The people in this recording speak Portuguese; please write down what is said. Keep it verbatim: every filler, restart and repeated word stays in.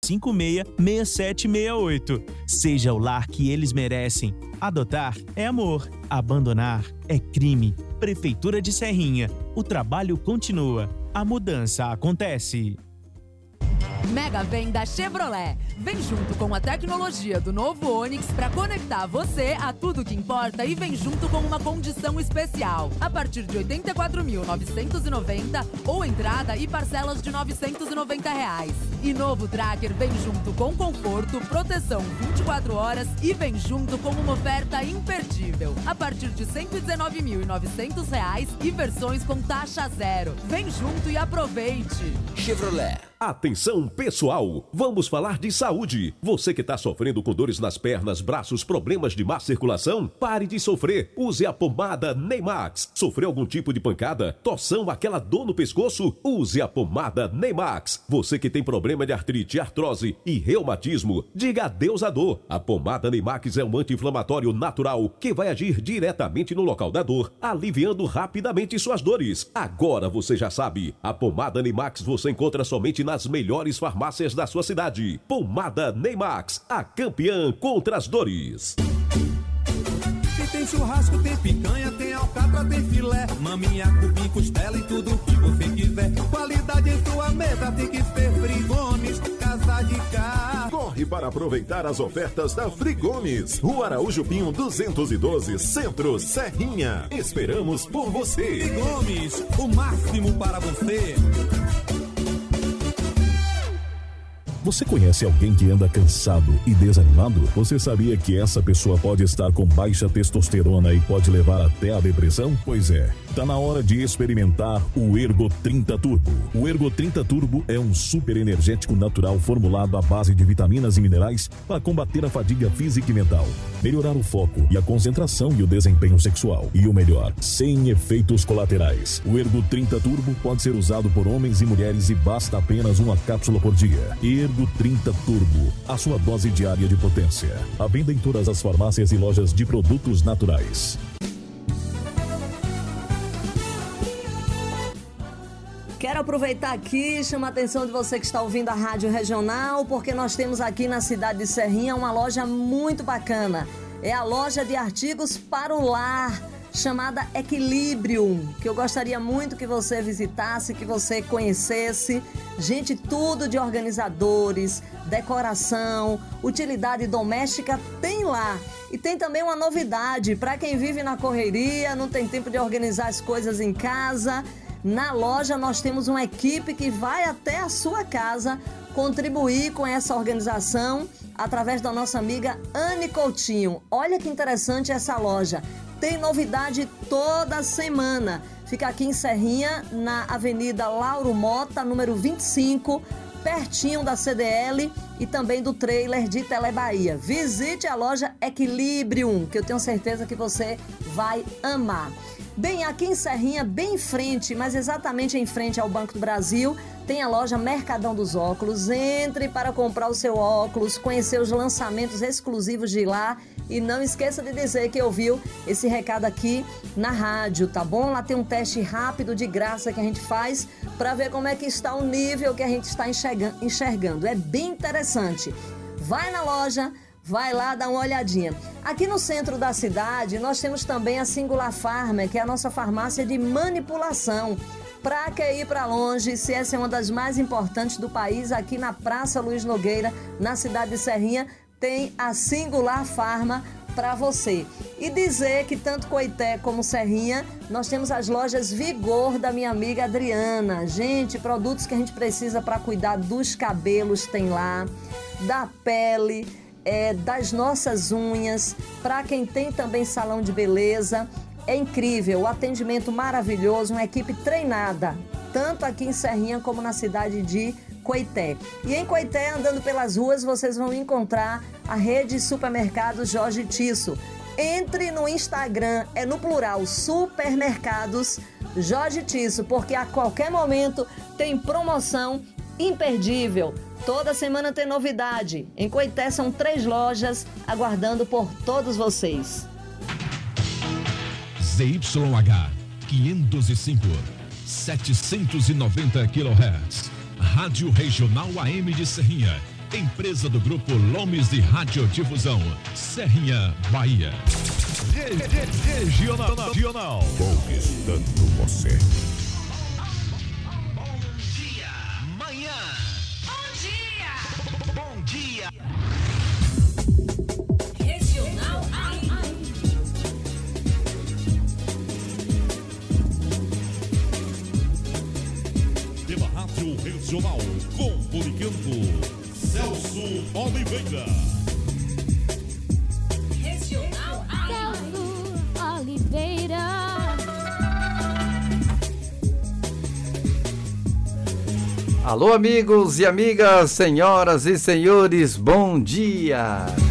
cinco seis, seis sete seis oito. Seja o lar que eles merecem. Adotar é amor. Abandonar é crime. Prefeitura de Serrinha. O trabalho continua. A mudança acontece. Mega Venda Chevrolet. Vem junto com a tecnologia do novo Onix para conectar você a tudo que importa e vem junto com uma condição especial. A partir de oitenta e quatro mil novecentos e noventa ou entrada e parcelas de novecentos e noventa reais. E novo Tracker vem junto com conforto, proteção vinte e quatro horas e vem junto com uma oferta imperdível. A partir de cento e dezenove mil e novecentos reais e versões com taxa zero. Vem junto e aproveite. Chevrolet. Atenção pessoal, vamos falar de saúde. Você que está sofrendo com dores nas pernas, braços, problemas de má circulação, pare de sofrer. Use a pomada Neymax. Sofreu algum tipo de pancada, torção, aquela dor no pescoço? Use a pomada Neymax. Você que tem problema de artrite, artrose e reumatismo, diga adeus à dor. A pomada Neymax é um anti-inflamatório natural que vai agir diretamente no local da dor, aliviando rapidamente suas dores. Agora você já sabe, a pomada Neymax você encontra somente na nas melhores farmácias da sua cidade. Pomada Neymax, a campeã contra as dores. Se tem churrasco, tem picanha, tem alcatra, tem filé, maminha, cupim, costela e tudo que você quiser. Qualidade em sua mesa tem que ser Frigones, casa de carne. Corre para aproveitar as ofertas da Frigones. Rua Araújo Pinho duzentos e doze, Centro, Serrinha. Esperamos por você. Frigones, o máximo para você. Você conhece alguém que anda cansado e desanimado? Você sabia que essa pessoa pode estar com baixa testosterona e pode levar até a depressão? Pois é, tá na hora de experimentar o Ergo trinta Turbo. O Ergo trinta Turbo é um super energético natural formulado à base de vitaminas e minerais para combater a fadiga física e mental, melhorar o foco e a concentração e o desempenho sexual. E o melhor, sem efeitos colaterais. O Ergo trinta Turbo pode ser usado por homens e mulheres e basta apenas uma cápsula por dia. Ergo trinta Turbo, a sua dose diária de potência. À venda em todas as farmácias e lojas de produtos naturais. Quero aproveitar aqui e chamar a atenção de você que está ouvindo a Rádio Regional, porque nós temos aqui na cidade de Serrinha uma loja muito bacana. É a loja de artigos para o lar, chamada Equilibrium, que eu gostaria muito que você visitasse, que você conhecesse. Gente, tudo de organizadores, decoração, utilidade doméstica tem lá. E tem também uma novidade, para quem vive na correria, não tem tempo de organizar as coisas em casa. Na loja nós temos uma equipe que vai até a sua casa contribuir com essa organização através da nossa amiga Anne Coutinho. Olha que interessante essa loja. Tem novidade toda semana. Fica aqui em Serrinha, na Avenida Lauro Mota, número vinte e cinco, pertinho da C D L e também do trailer de Telebahia. Visite a loja Equilibrium, que eu tenho certeza que você vai amar. Bem, aqui em Serrinha, bem em frente, mas exatamente em frente ao Banco do Brasil, tem a loja Mercadão dos Óculos. Entre para comprar o seu óculos, conhecer os lançamentos exclusivos de lá e não esqueça de dizer que ouviu esse recado aqui na rádio, tá bom? Lá tem um teste rápido de graça que a gente faz para ver como é que está o nível que a gente está enxergando. É bem interessante. Vai na loja, vai lá dar uma olhadinha. Aqui no centro da cidade, nós temos também a Singular Farma, que é a nossa farmácia de manipulação. Pra que ir para longe, se essa é uma das mais importantes do país, aqui na Praça Luiz Nogueira, na cidade de Serrinha, tem a Singular Farma para você. E dizer que tanto Coité como Serrinha, nós temos as lojas Vigor da minha amiga Adriana. Gente, produtos que a gente precisa para cuidar dos cabelos tem lá, da pele, É, das nossas unhas, para quem tem também salão de beleza. É incrível, o atendimento maravilhoso, uma equipe treinada, tanto aqui em Serrinha como na cidade de Coité. E em Coité, andando pelas ruas, vocês vão encontrar a rede Supermercados Jorge Tisso. Entre no Instagram, é no plural, Supermercados Jorge Tisso, porque a qualquer momento tem promoção imperdível. Toda semana tem novidade. Em Coité são três lojas aguardando por todos vocês. Z Y H quinhentos e cinco, setecentos e noventa quilohertz. Rádio Regional A M de Serrinha. Empresa do Grupo Lomes de Radiodifusão, Serrinha, Bahia. Re- re- regional, regional. Conquistando você. Bom dia, manhã. Bom dia. Bom dia. Regional Pela Rádio Regional, comunicando Celso Oliveira. Regional Celso Oliveira. Alô, amigos e amigas, senhoras e senhores, bom dia!